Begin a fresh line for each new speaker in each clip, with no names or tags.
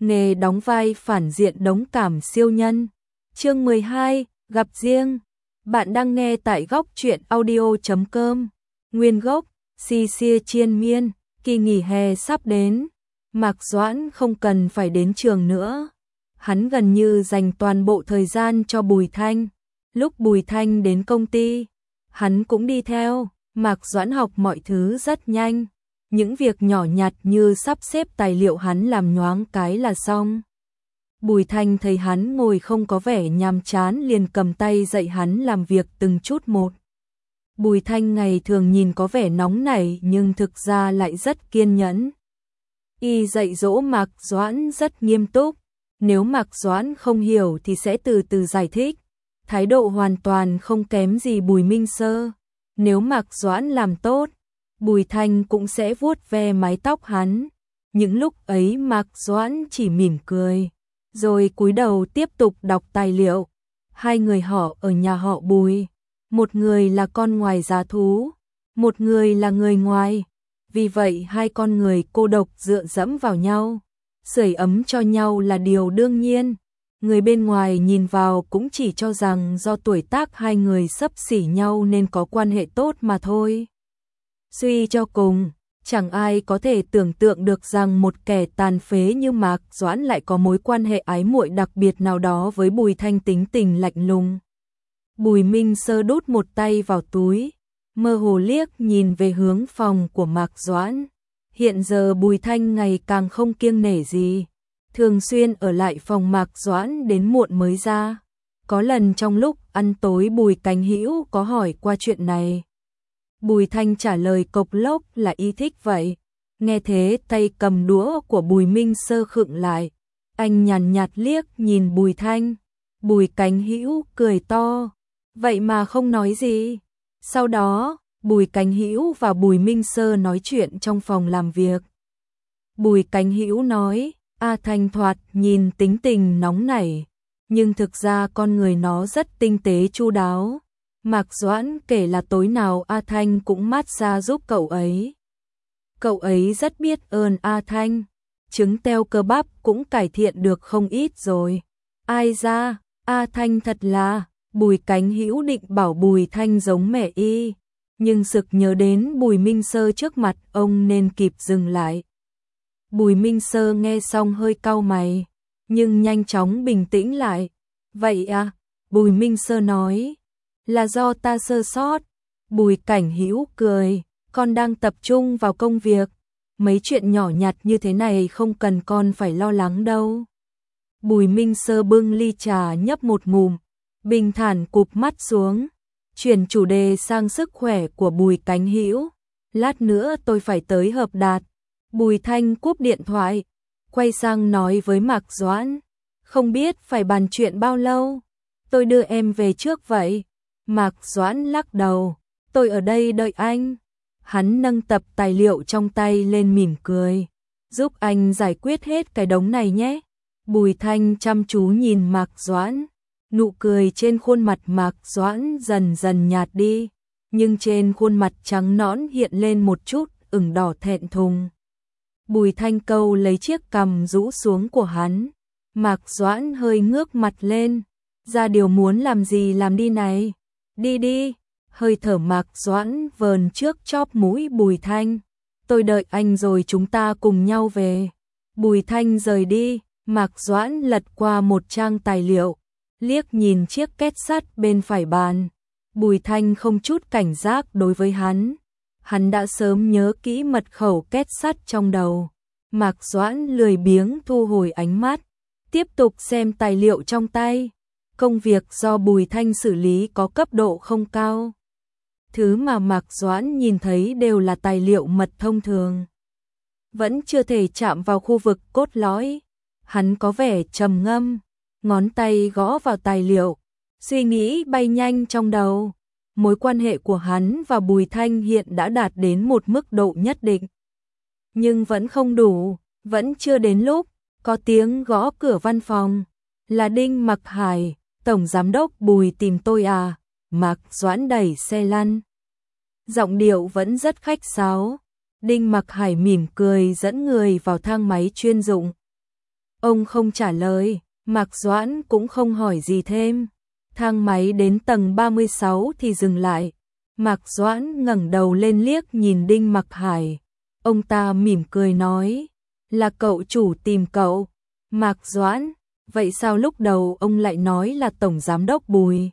nghề đóng vai phản diện đống cảm siêu nhân. Chương 12, gặp riêng. Bạn đang nghe tại góc truyện audio.com. Nguyên gốc, Xia Chiên Miên, kỳ nghỉ hè sắp đến. Mạc Doãn không cần phải đến trường nữa. Hắn gần như dành toàn bộ thời gian cho Bùi Thanh. Lúc Bùi Thanh đến công ty, hắn cũng đi theo. Mạc Doãn học mọi thứ rất nhanh. Những việc nhỏ nhặt như sắp xếp tài liệu hắn làm nhoáng cái là xong. Bùi Thanh thấy hắn ngồi không có vẻ nhàm chán liền cầm tay dạy hắn làm việc từng chút một. Bùi Thanh ngày thường nhìn có vẻ nóng nảy nhưng thực ra lại rất kiên nhẫn. Y dạy dỗ Mạc Doãn rất nghiêm túc, nếu Mạc Doãn không hiểu thì sẽ từ từ giải thích. Thái độ hoàn toàn không kém gì Bùi Minh Sơ. Nếu Mạc Doãn làm tốt, Bùi Thanh cũng sẽ vuốt ve mái tóc hắn. Những lúc ấy Mạc Doãn chỉ mỉm cười, rồi cúi đầu tiếp tục đọc tài liệu. Hai người họ ở nhà họ Bùi, một người là con ngoài giá thú, một người là người ngoài. Vì vậy hai con người cô độc dựa dẫm vào nhau, sưởi ấm cho nhau là điều đương nhiên. Người bên ngoài nhìn vào cũng chỉ cho rằng do tuổi tác hai người xấp xỉ nhau nên có quan hệ tốt mà thôi. Suy cho cùng, chẳng ai có thể tưởng tượng được rằng một kẻ tàn phế như Mạc Doãn lại có mối quan hệ ái muội đặc biệt nào đó với Bùi Thanh tính tình lạnh lùng. Bùi Minh Sơ đút một tay vào túi, mơ hồ liếc nhìn về hướng phòng của Mạc Doãn. Hiện giờ Bùi Thanh ngày càng không kiêng nể gì, thường xuyên ở lại phòng Mạc Doãn đến muộn mới ra. Có lần trong lúc ăn tối Bùi Cánh Hữu có hỏi qua chuyện này. Bùi Thanh trả lời cộc lốc là y thích vậy. Nghe thế tay cầm đũa của Bùi Minh Sơ khựng lại. Anh nhàn nhạt liếc nhìn Bùi Thanh. Bùi Cánh Hữu cười to. Vậy mà không nói gì. Sau đó, Bùi Cánh Hữu và Bùi Minh Sơ nói chuyện trong phòng làm việc. Bùi Cánh Hữu nói, A Thanh thoạt nhìn tính tình nóng nảy, nhưng thực ra con người nó rất tinh tế chu đáo. Mạc Doãn kể là tối nào A Thanh cũng mát xa giúp cậu ấy. Cậu ấy rất biết ơn A Thanh, trứng teo cơ bắp cũng cải thiện được không ít rồi. Ai ra, A Thanh thật là, Bùi Cánh Hữu định bảo Bùi Thanh giống mẹ y, nhưng sực nhớ đến Bùi Minh Sơ trước mặt ông nên kịp dừng lại. Bùi Minh Sơ nghe xong hơi cau mày, nhưng nhanh chóng bình tĩnh lại. Vậy à, Bùi Minh Sơ nói, là do ta sơ sót. Bùi Cảnh Hữu cười, con đang tập trung vào công việc, mấy chuyện nhỏ nhặt như thế này không cần con phải lo lắng đâu. Bùi Minh Sơ bưng ly trà nhấp một ngụm, bình thản cụp mắt xuống, chuyển chủ đề sang sức khỏe của Bùi Cánh Hữu. Lát nữa tôi phải tới Hợp Đạt. Bùi Thanh cúp điện thoại, quay sang nói với Mạc Doãn, không biết phải bàn chuyện bao lâu, tôi đưa em về trước vậy. Mạc Doãn lắc đầu, tôi ở đây đợi anh. Hắn nâng tập tài liệu trong tay lên mỉm cười, giúp anh giải quyết hết cái đống này nhé. Bùi Thanh chăm chú nhìn Mạc Doãn, nụ cười trên khuôn mặt Mạc Doãn dần dần nhạt đi, nhưng trên khuôn mặt trắng nõn hiện lên một chút ửng đỏ thẹn thùng. Bùi Thanh câu lấy chiếc cằm rũ xuống của hắn. Mạc Doãn hơi ngước mặt lên, ra điều muốn làm gì làm đi này. Đi đi, hơi thở Mạc Doãn vờn trước chóp mũi Bùi Thanh. Tôi đợi anh rồi chúng ta cùng nhau về. Bùi Thanh rời đi, Mạc Doãn lật qua một trang tài liệu, liếc nhìn chiếc két sắt bên phải bàn. Bùi Thanh không chút cảnh giác đối với hắn. Hắn đã sớm nhớ kỹ mật khẩu két sắt trong đầu. Mạc Doãn lười biếng thu hồi ánh mắt, tiếp tục xem tài liệu trong tay. Công việc do Bùi Thanh xử lý có cấp độ không cao. Thứ mà Mạc Doãn nhìn thấy đều là tài liệu mật thông thường, vẫn chưa thể chạm vào khu vực cốt lõi. Hắn có vẻ trầm ngâm, ngón tay gõ vào tài liệu, suy nghĩ bay nhanh trong đầu. Mối quan hệ của hắn và Bùi Thanh hiện đã đạt đến một mức độ nhất định. Nhưng vẫn không đủ, vẫn chưa đến lúc. Có tiếng gõ cửa văn phòng. Là Đinh Mặc Hải, Tổng Giám đốc Bùi tìm tôi à? Mạc Doãn đẩy xe lăn. Giọng điệu vẫn rất khách sáo. Đinh Mặc Hải mỉm cười dẫn người vào thang máy chuyên dụng. Ông không trả lời, Mạc Doãn cũng không hỏi gì thêm. Thang máy đến tầng 36 thì dừng lại. Mạc Doãn ngẩng đầu lên liếc nhìn Đinh Mặc Hải. Ông ta mỉm cười nói, là cậu chủ tìm cậu. Mạc Doãn, vậy sao lúc đầu ông lại nói là Tổng Giám đốc Bùi?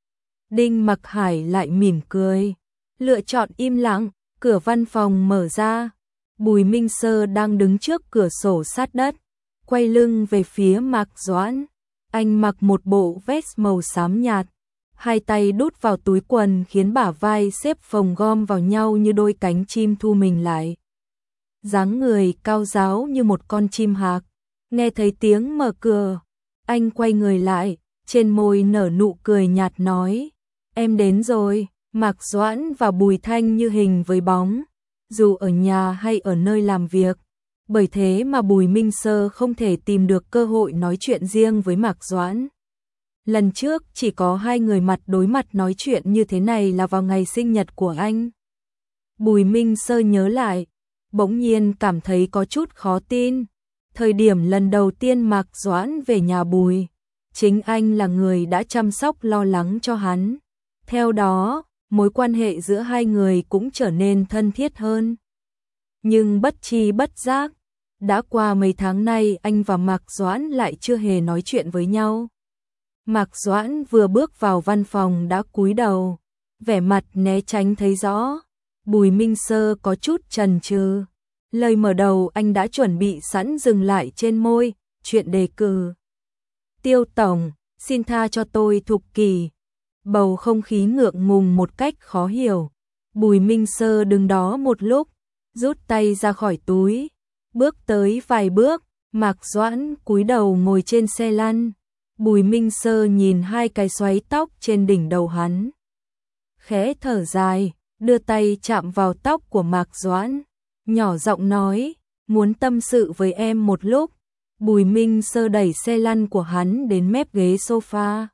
Đinh Mặc Hải lại mỉm cười, lựa chọn im lặng. Cửa văn phòng mở ra. Bùi Minh Sơ đang đứng trước cửa sổ sát đất, quay lưng về phía Mạc Doãn. Anh mặc một bộ vest màu xám nhạt, hai tay đút vào túi quần khiến bả vai xếp phồng gom vào nhau như đôi cánh chim thu mình lại. Dáng người cao ráo như một con chim hạc. Nghe thấy tiếng mở cửa, anh quay người lại, trên môi nở nụ cười nhạt nói, em đến rồi. Mạc Doãn và Bùi Thanh như hình với bóng, dù ở nhà hay ở nơi làm việc. Bởi thế mà Bùi Minh Sơ không thể tìm được cơ hội nói chuyện riêng với Mạc Doãn. Lần trước chỉ có hai người mặt đối mặt nói chuyện như thế này là vào ngày sinh nhật của anh. Bùi Minh Sơ nhớ lại, bỗng nhiên cảm thấy có chút khó tin. Thời điểm lần đầu tiên Mạc Doãn về nhà Bùi, chính anh là người đã chăm sóc lo lắng cho hắn. Theo đó, mối quan hệ giữa hai người cũng trở nên thân thiết hơn. Nhưng bất tri bất giác, đã qua mấy tháng nay anh và Mạc Doãn lại chưa hề nói chuyện với nhau. Mạc Doãn vừa bước vào văn phòng đã cúi đầu, vẻ mặt né tránh thấy rõ. Bùi Minh Sơ có chút chần chừ. Lời mở đầu anh đã chuẩn bị sẵn dừng lại trên môi, chuyện đề cử. Tiêu Tổng, xin tha cho tôi Thục Kỳ. Bầu không khí ngượng ngùng một cách khó hiểu. Bùi Minh Sơ đứng đó một lúc, rút tay ra khỏi túi, bước tới vài bước. Mạc Doãn cúi đầu ngồi trên xe lăn. Bùi Minh Sơ nhìn hai cái xoáy tóc trên đỉnh đầu hắn, khẽ thở dài, đưa tay chạm vào tóc của Mạc Doãn, nhỏ giọng nói, muốn tâm sự với em một lúc. Bùi Minh Sơ đẩy xe lăn của hắn đến mép ghế sofa.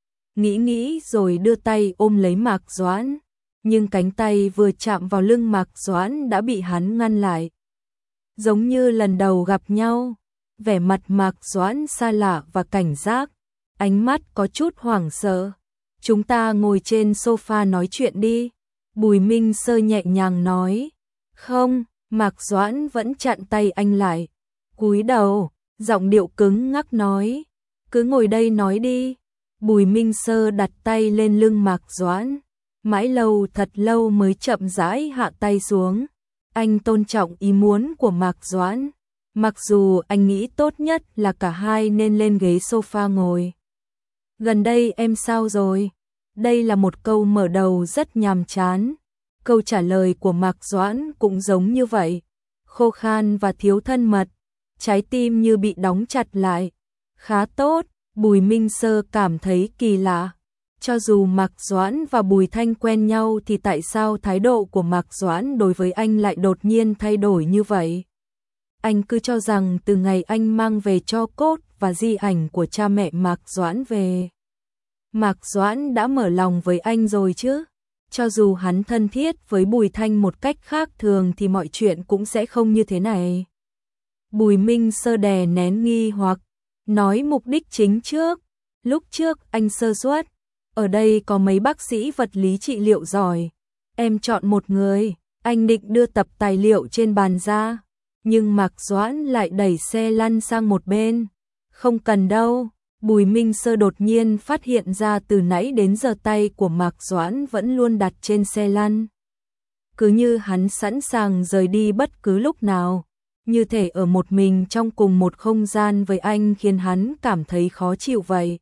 Nghĩ rồi đưa tay ôm lấy Mạc Doãn, nhưng cánh tay vừa chạm vào lưng Mạc Doãn đã bị hắn ngăn lại. Giống như lần đầu gặp nhau, vẻ mặt Mạc Doãn xa lạ và cảnh giác, ánh mắt có chút hoảng sợ. Chúng ta ngồi trên sofa nói chuyện đi. Bùi Minh Sơ nhẹ nhàng nói. Không, Mạc Doãn vẫn chặn tay anh lại. Cúi đầu, giọng điệu cứng ngắc nói. Cứ ngồi đây nói đi. Bùi Minh Sơ đặt tay lên lưng Mạc Doãn. Mãi lâu thật lâu mới chậm rãi hạ tay xuống. Anh tôn trọng ý muốn của Mạc Doãn. Mặc dù anh nghĩ tốt nhất là cả hai nên lên ghế sofa ngồi. Gần đây em sao rồi? Đây là một câu mở đầu rất nhàm chán. Câu trả lời của Mạc Doãn cũng giống như vậy. Khô khan và thiếu thân mật. Trái tim như bị đóng chặt lại. Khá tốt, Bùi Minh Sơ cảm thấy kỳ lạ. Cho dù Mạc Doãn và Bùi Thanh quen nhau thì tại sao thái độ của Mạc Doãn đối với anh lại đột nhiên thay đổi như vậy? Anh cứ cho rằng từ ngày anh mang về tro cốt và di ảnh của cha mẹ Mạc Doãn về, Mạc Doãn đã mở lòng với anh rồi chứ. Cho dù hắn thân thiết với Bùi Thanh một cách khác thường thì mọi chuyện cũng sẽ không như thế này. Bùi Minh Sơ đè nén nghi hoặc, nói mục đích chính trước. Lúc trước anh sơ suất, ở đây có mấy bác sĩ vật lý trị liệu giỏi. Em chọn một người, anh định đưa tập tài liệu trên bàn ra. Nhưng Mạc Doãn lại đẩy xe lăn sang một bên. Không cần đâu. Bùi Minh Sơ đột nhiên phát hiện ra từ nãy đến giờ tay của Mạc Doãn vẫn luôn đặt trên xe lăn. Cứ như hắn sẵn sàng rời đi bất cứ lúc nào. Như thể ở một mình trong cùng một không gian với anh khiến hắn cảm thấy khó chịu vậy.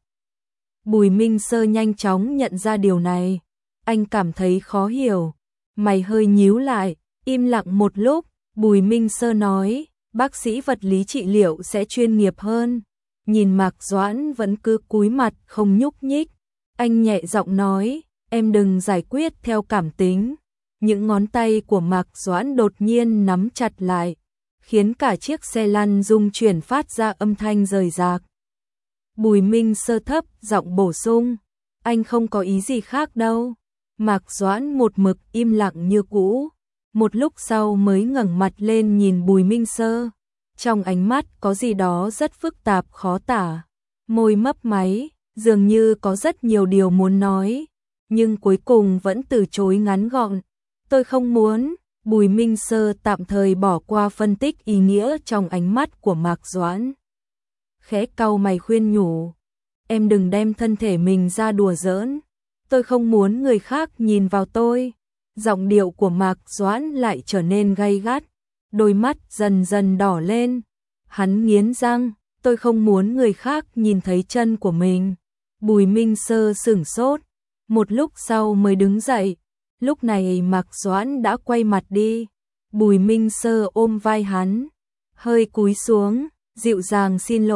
Bùi Minh Sơ nhanh chóng nhận ra điều này. Anh cảm thấy khó hiểu. Mày hơi nhíu lại, im lặng một lúc. Bùi Minh Sơ nói, bác sĩ vật lý trị liệu sẽ chuyên nghiệp hơn. Nhìn Mạc Doãn vẫn cứ cúi mặt không nhúc nhích. Anh nhẹ giọng nói, em đừng giải quyết theo cảm tính. Những ngón tay của Mạc Doãn đột nhiên nắm chặt lại, khiến cả chiếc xe lăn rung chuyển phát ra âm thanh rời rạc. Bùi Minh Sơ thấp giọng bổ sung, anh không có ý gì khác đâu. Mạc Doãn một mực im lặng như cũ. Một lúc sau mới ngẩng mặt lên nhìn Bùi Minh Sơ. Trong ánh mắt có gì đó rất phức tạp khó tả, môi mấp máy, dường như có rất nhiều điều muốn nói, nhưng cuối cùng vẫn từ chối ngắn gọn. Tôi không muốn. Bùi Minh Sơ tạm thời bỏ qua phân tích ý nghĩa trong ánh mắt của Mạc Doãn. Khẽ cau mày khuyên nhủ, em đừng đem thân thể mình ra đùa giỡn, tôi không muốn người khác nhìn vào tôi. Giọng điệu của Mạc Doãn lại trở nên gay gắt, đôi mắt dần dần đỏ lên. Hắn nghiến răng, tôi không muốn người khác nhìn thấy chân của mình. Bùi Minh Sơ sửng sốt, một lúc sau mới đứng dậy. Lúc này Mạc Doãn đã quay mặt đi. Bùi Minh Sơ ôm vai hắn, hơi cúi xuống, dịu dàng xin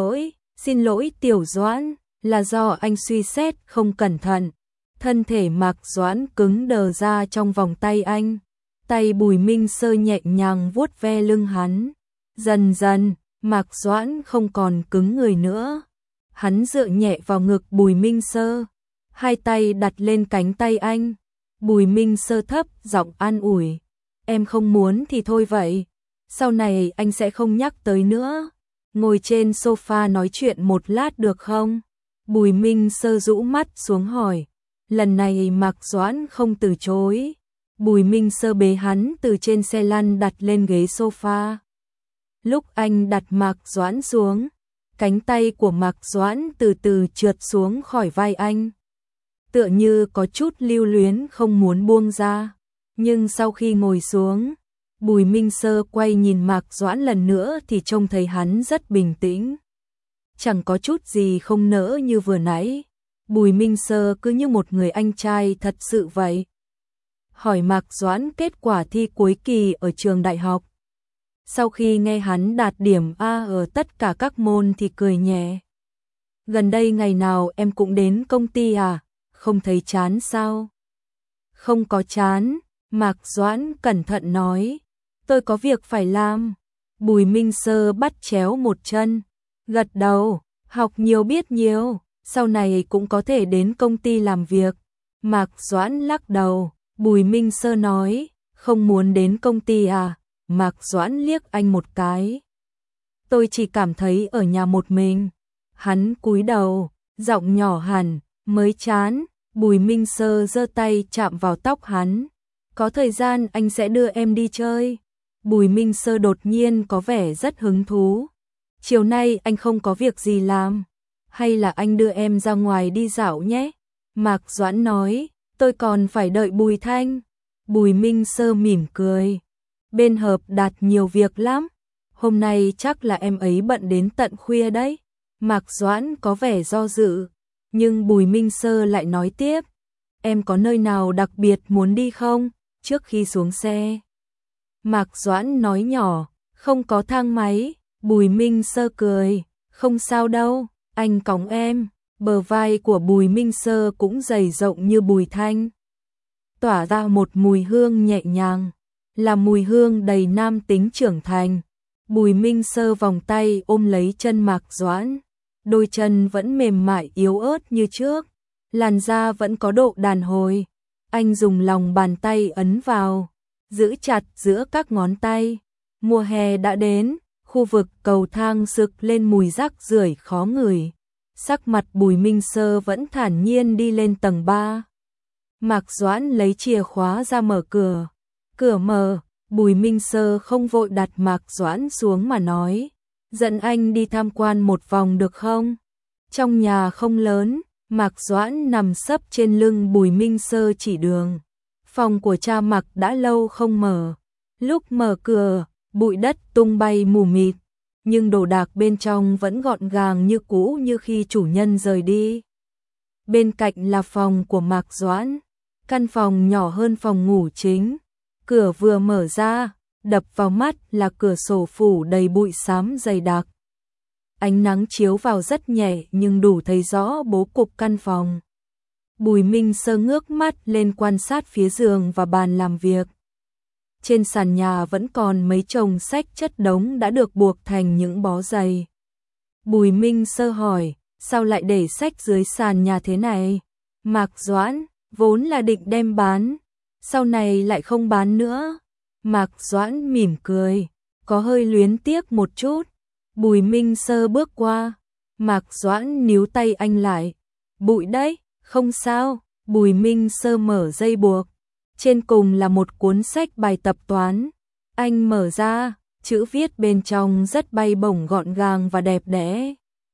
lỗi Tiểu Doãn, là do anh suy xét không cẩn thận. Thân thể Mạc Doãn cứng đờ ra trong vòng tay anh. Tay Bùi Minh Sơ nhẹ nhàng vuốt ve lưng hắn. Dần dần, Mạc Doãn không còn cứng người nữa. Hắn dựa nhẹ vào ngực Bùi Minh Sơ, hai tay đặt lên cánh tay anh. Bùi Minh Sơ thấp giọng an ủi, em không muốn thì thôi vậy, sau này anh sẽ không nhắc tới nữa. Ngồi trên sofa nói chuyện một lát được không? Bùi Minh Sơ rũ mắt xuống hỏi. Lần này Mạc Doãn không từ chối. Bùi Minh Sơ bế hắn từ trên xe lăn đặt lên ghế sofa. Lúc anh đặt Mạc Doãn xuống, cánh tay của Mạc Doãn từ từ trượt xuống khỏi vai anh. Tựa như có chút lưu luyến không muốn buông ra. Nhưng sau khi ngồi xuống, Bùi Minh Sơ quay nhìn Mạc Doãn lần nữa thì trông thấy hắn rất bình tĩnh. Chẳng có chút gì không nỡ như vừa nãy. Bùi Minh Sơ cứ như một người anh trai thật sự vậy. Hỏi Mạc Doãn kết quả thi cuối kỳ ở trường đại học. Sau khi nghe hắn đạt điểm A ở tất cả các môn thì cười nhẹ. Gần đây ngày nào em cũng đến công ty à? Không thấy chán sao? Không có chán, Mạc Doãn cẩn thận nói. Tôi có việc phải làm. Bùi Minh Sơ bắt chéo một chân, gật đầu, học nhiều biết nhiều, sau này cũng có thể đến công ty làm việc. Mạc Doãn lắc đầu, Bùi Minh Sơ nói, không muốn đến công ty à? Mạc Doãn liếc anh một cái. Tôi chỉ cảm thấy ở nhà một mình. Hắn cúi đầu, giọng nhỏ hẳn, mới chán. Bùi Minh Sơ giơ tay chạm vào tóc hắn. Có thời gian anh sẽ đưa em đi chơi. Bùi Minh Sơ đột nhiên có vẻ rất hứng thú. Chiều nay anh không có việc gì làm, hay là anh đưa em ra ngoài đi dạo nhé? Mạc Doãn nói, tôi còn phải đợi Bùi Thanh. Bùi Minh Sơ mỉm cười. Bên hợp đạt nhiều việc lắm. Hôm nay chắc là em ấy bận đến tận khuya đấy. Mạc Doãn có vẻ do dự, nhưng Bùi Minh Sơ lại nói tiếp. Em có nơi nào đặc biệt muốn đi không? Trước khi xuống xe. Mạc Doãn nói nhỏ, không có thang máy. Bùi Minh Sơ cười, không sao đâu, anh cõng em. Bờ vai của Bùi Minh Sơ cũng dày rộng như Bùi Thanh, tỏa ra một mùi hương nhẹ nhàng, là mùi hương đầy nam tính trưởng thành. Bùi Minh Sơ vòng tay ôm lấy chân Mạc Doãn, đôi chân vẫn mềm mại yếu ớt như trước, làn da vẫn có độ đàn hồi. Anh dùng lòng bàn tay ấn vào, giữ chặt giữa các ngón tay. Mùa hè đã đến, khu vực cầu thang sực lên mùi rác rưởi khó ngửi. Sắc mặt Bùi Minh Sơ vẫn thản nhiên đi lên tầng 3. Mạc Doãn lấy chìa khóa ra mở cửa. Cửa mở, Bùi Minh Sơ không vội đặt Mạc Doãn xuống mà nói, dẫn anh đi tham quan một vòng được không? Trong nhà không lớn, Mạc Doãn nằm sấp trên lưng Bùi Minh Sơ chỉ đường. Phòng của cha Mạc đã lâu không mở. Lúc mở cửa, bụi đất tung bay mù mịt, nhưng đồ đạc bên trong vẫn gọn gàng như cũ như khi chủ nhân rời đi. Bên cạnh là phòng của Mạc Doãn, căn phòng nhỏ hơn phòng ngủ chính. Cửa vừa mở ra, đập vào mắt là cửa sổ phủ đầy bụi xám dày đặc. Ánh nắng chiếu vào rất nhẹ nhưng đủ thấy rõ bố cục căn phòng. Bùi Minh Sơ ngước mắt lên quan sát phía giường và bàn làm việc. Trên sàn nhà vẫn còn mấy chồng sách chất đống đã được buộc thành những bó giày. Bùi Minh Sơ hỏi, sao lại để sách dưới sàn nhà thế này? Mạc Doãn, vốn là định đem bán, sau này lại không bán nữa. Mạc Doãn mỉm cười, có hơi luyến tiếc một chút. Bùi Minh Sơ bước qua, Mạc Doãn níu tay anh lại. Bụi đấy, không sao. Bùi Minh Sơ mở dây buộc. Trên cùng là một cuốn sách bài tập toán. Anh mở ra, chữ viết bên trong rất bay bổng gọn gàng và đẹp đẽ.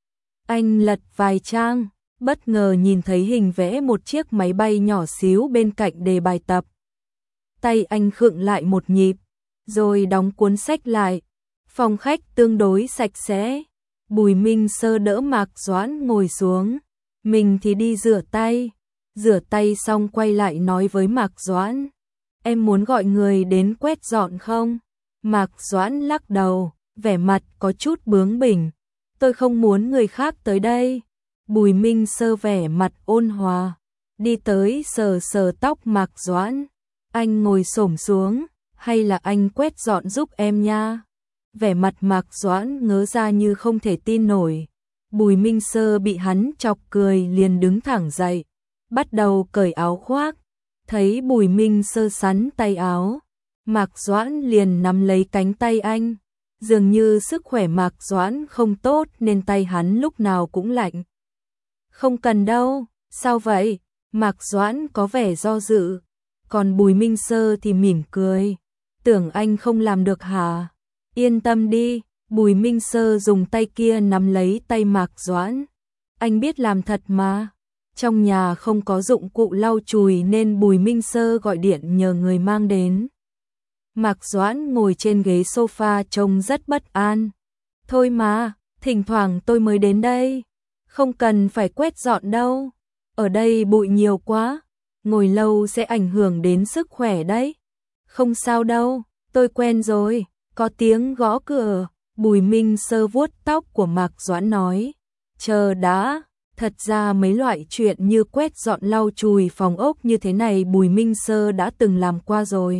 Anh lật vài trang, bất ngờ nhìn thấy hình vẽ một chiếc máy bay nhỏ xíu bên cạnh đề bài tập. Tay anh khựng lại một nhịp, rồi đóng cuốn sách lại. Phòng khách tương đối sạch sẽ. Bùi Minh Sơ đỡ Mạc Doãn ngồi xuống. Mình thì đi rửa tay. Rửa tay xong quay lại nói với Mạc Doãn. Em muốn gọi người đến quét dọn không? Mạc Doãn lắc đầu, vẻ mặt có chút bướng bỉnh. Tôi không muốn người khác tới đây. Bùi Minh Sơ vẻ mặt ôn hòa, đi tới sờ sờ tóc Mạc Doãn. Anh ngồi xổm xuống, hay là anh quét dọn giúp em nha? Vẻ mặt Mạc Doãn ngớ ra như không thể tin nổi. Bùi Minh Sơ bị hắn chọc cười liền đứng thẳng dậy, bắt đầu cởi áo khoác. Thấy Bùi Minh Sơ sắn tay áo, Mạc Doãn liền nắm lấy cánh tay anh. Dường như sức khỏe Mạc Doãn không tốt nên tay hắn lúc nào cũng lạnh. Không cần đâu, sao vậy? Mạc Doãn có vẻ do dự, còn Bùi Minh Sơ thì mỉm cười. Tưởng anh không làm được hả? Yên tâm đi. Bùi Minh Sơ dùng tay kia nắm lấy tay Mạc Doãn. Anh biết làm thật mà. Trong nhà không có dụng cụ lau chùi nên Bùi Minh Sơ gọi điện nhờ người mang đến. Mạc Doãn ngồi trên ghế sofa trông rất bất an. Thôi mà, thỉnh thoảng tôi mới đến đây. Không cần phải quét dọn đâu. Ở đây bụi nhiều quá. Ngồi lâu sẽ ảnh hưởng đến sức khỏe đấy. Không sao đâu, tôi quen rồi. Có tiếng gõ cửa. Bùi Minh Sơ vuốt tóc của Mạc Doãn nói. Chờ đã. Thật ra mấy loại chuyện như quét dọn lau chùi phòng ốc như thế này Bùi Minh Sơ đã từng làm qua rồi.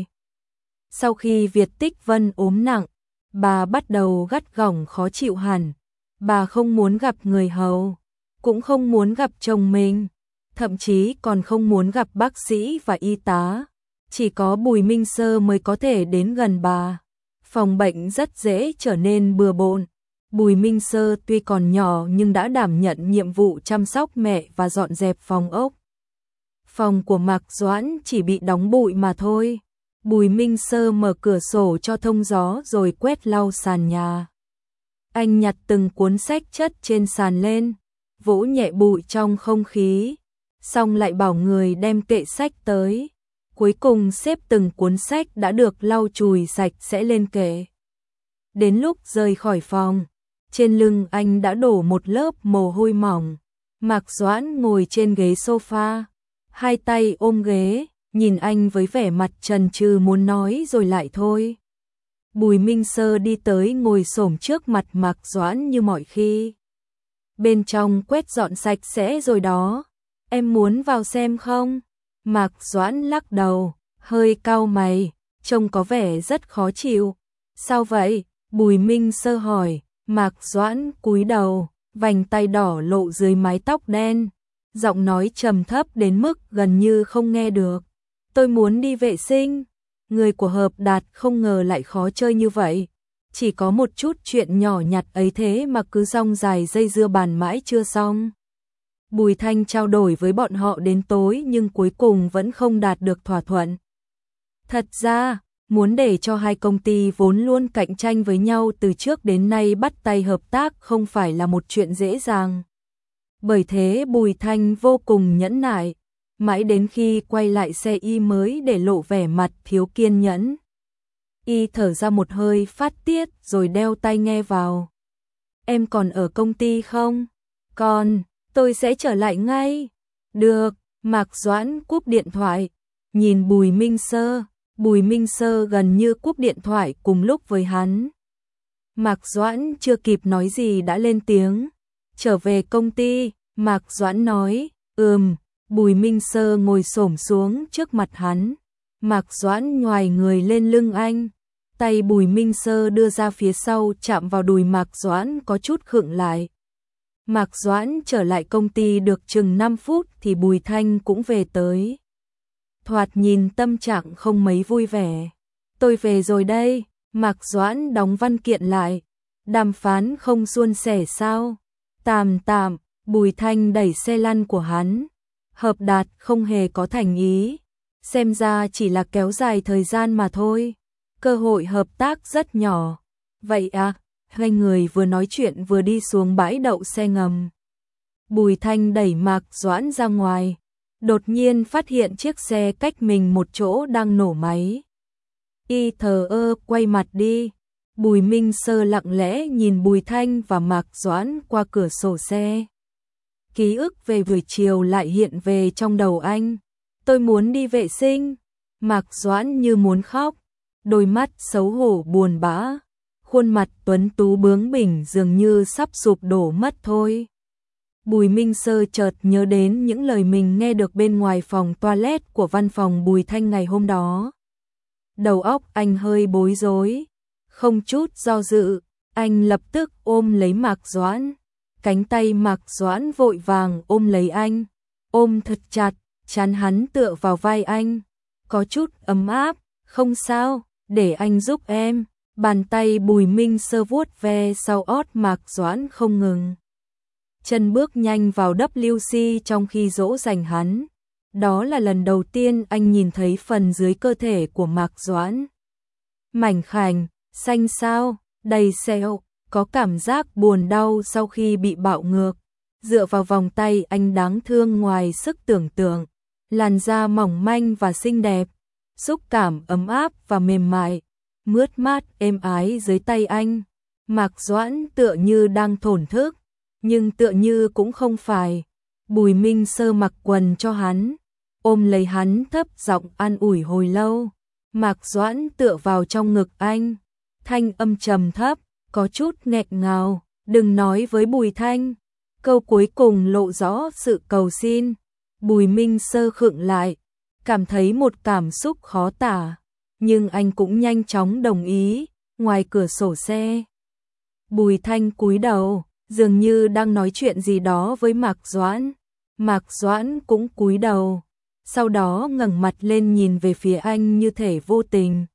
Sau khi Việt Tích Vân ốm nặng, bà bắt đầu gắt gỏng khó chịu hẳn. Bà không muốn gặp người hầu, cũng không muốn gặp chồng mình, thậm chí còn không muốn gặp bác sĩ và y tá. Chỉ có Bùi Minh Sơ mới có thể đến gần bà. Phòng bệnh rất dễ trở nên bừa bộn. Bùi Minh Sơ tuy còn nhỏ nhưng đã đảm nhận nhiệm vụ chăm sóc mẹ và dọn dẹp phòng ốc. Phòng của Mạc Doãn chỉ bị đóng bụi mà thôi. Bùi Minh Sơ mở cửa sổ cho thông gió rồi quét lau sàn nhà. Anh nhặt từng cuốn sách chất trên sàn lên, vỗ nhẹ bụi trong không khí, xong lại bảo người đem kệ sách tới. Cuối cùng xếp từng cuốn sách đã được lau chùi sạch sẽ lên kệ. Đến lúc rời khỏi phòng, trên lưng anh đã đổ một lớp mồ hôi mỏng. Mạc Doãn ngồi trên ghế sofa, hai tay ôm ghế, nhìn anh với vẻ mặt chần chừ muốn nói rồi lại thôi. Bùi Minh Sơ đi tới ngồi xổm trước mặt Mạc Doãn như mọi khi. Bên trong quét dọn sạch sẽ rồi đó, em muốn vào xem không? Mạc Doãn lắc đầu, hơi cau mày, trông có vẻ rất khó chịu. Sao vậy? Bùi Minh Sơ hỏi. Mạc Doãn cúi đầu, vành tay đỏ lộ dưới mái tóc đen, giọng nói trầm thấp đến mức gần như không nghe được. Tôi muốn đi vệ sinh. Người của Hợp Đạt không ngờ lại khó chơi như vậy. Chỉ có một chút chuyện nhỏ nhặt ấy thế mà cứ rong dài dây dưa bàn mãi chưa xong. Bùi Thanh trao đổi với bọn họ đến tối nhưng cuối cùng vẫn không đạt được thỏa thuận. Thật ra, muốn để cho hai công ty vốn luôn cạnh tranh với nhau từ trước đến nay bắt tay hợp tác không phải là một chuyện dễ dàng. Bởi thế Bùi Thanh vô cùng nhẫn nại, mãi đến khi quay lại xe y mới để lộ vẻ mặt thiếu kiên nhẫn. Y thở ra một hơi phát tiết rồi đeo tai nghe vào. Em còn ở công ty không? Còn, tôi sẽ trở lại ngay. Được, Mạc Doãn cúp điện thoại, nhìn Bùi Minh Sơ. Bùi Minh Sơ gần như cúp điện thoại cùng lúc với hắn. Mạc Doãn chưa kịp nói gì đã lên tiếng. Trở về công ty, Mạc Doãn nói, Bùi Minh Sơ ngồi xổm xuống trước mặt hắn. Mạc Doãn nhoài người lên lưng anh. Tay Bùi Minh Sơ đưa ra phía sau chạm vào đùi Mạc Doãn có chút khựng lại. Mạc Doãn trở lại công ty được chừng 5 phút thì Bùi Thanh cũng về tới. Thoạt nhìn tâm trạng không mấy vui vẻ. Tôi về rồi đây. Mạc Doãn đóng văn kiện lại. Đàm phán không suôn sẻ sao? Tạm tạm, Bùi Thanh đẩy xe lăn của hắn. Hợp Đạt không hề có thành ý. Xem ra chỉ là kéo dài thời gian mà thôi. Cơ hội hợp tác rất nhỏ. Vậy à? Hai người vừa nói chuyện vừa đi xuống bãi đậu xe ngầm. Bùi Thanh đẩy Mạc Doãn ra ngoài. Đột nhiên phát hiện chiếc xe cách mình một chỗ đang nổ máy. Y thờ ơ quay mặt đi. Bùi Minh Sơ lặng lẽ nhìn Bùi Thanh và Mạc Doãn qua cửa sổ xe. Ký ức về buổi chiều lại hiện về trong đầu anh. Tôi muốn đi vệ sinh. Mạc Doãn như muốn khóc. Đôi mắt xấu hổ buồn bã. Khuôn mặt tuấn tú bướng bỉnh dường như sắp sụp đổ mất thôi. Bùi Minh Sơ chợt nhớ đến những lời mình nghe được bên ngoài phòng toilet của văn phòng Bùi Thanh ngày hôm đó. Đầu óc anh hơi bối rối. Không chút do dự, anh lập tức ôm lấy Mạc Doãn. Cánh tay Mạc Doãn vội vàng ôm lấy anh. Ôm thật chặt, chán hắn tựa vào vai anh. Có chút ấm áp, không sao, để anh giúp em. Bàn tay Bùi Minh Sơ vuốt ve sau ót Mạc Doãn không ngừng. Chân bước nhanh vào WC trong khi dỗ dành hắn. Đó là lần đầu tiên anh nhìn thấy phần dưới cơ thể của Mạc Doãn. Mảnh khảnh, xanh xao, đầy sẹo, có cảm giác buồn đau sau khi bị bạo ngược. Dựa vào vòng tay anh đáng thương ngoài sức tưởng tượng. Làn da mỏng manh và xinh đẹp, xúc cảm ấm áp và mềm mại, mướt mát êm ái dưới tay anh. Mạc Doãn tựa như đang thổn thức, nhưng tựa như cũng không phải. Bùi Minh Sơ mặc quần cho hắn, ôm lấy hắn thấp giọng an ủi hồi lâu. Mạc Doãn tựa vào trong ngực anh, thanh âm trầm thấp, có chút nghẹn ngào, đừng nói với Bùi Thanh. Câu cuối cùng lộ rõ sự cầu xin. Bùi Minh Sơ khựng lại, cảm thấy một cảm xúc khó tả, nhưng anh cũng nhanh chóng đồng ý. Ngoài cửa sổ xe, Bùi Thanh cúi đầu, dường như đang nói chuyện gì đó với Mạc Doãn. Mạc Doãn cũng cúi đầu, sau đó ngẩng mặt lên nhìn về phía anh như thể vô tình.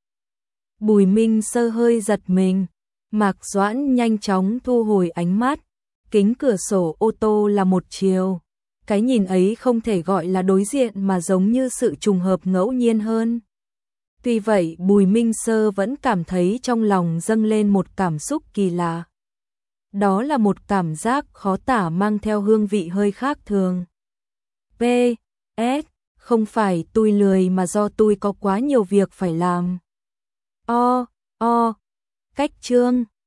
Bùi Minh Sơ hơi giật mình, Mạc Doãn nhanh chóng thu hồi ánh mắt. Kính cửa sổ ô tô là một chiều. Cái nhìn ấy không thể gọi là đối diện mà giống như sự trùng hợp ngẫu nhiên hơn. Tuy vậy Bùi Minh Sơ vẫn cảm thấy trong lòng dâng lên một cảm xúc kỳ lạ. Đó là một cảm giác khó tả mang theo hương vị hơi khác thường. P.S. Không phải tôi lười mà do tôi có quá nhiều việc phải làm. Cách chương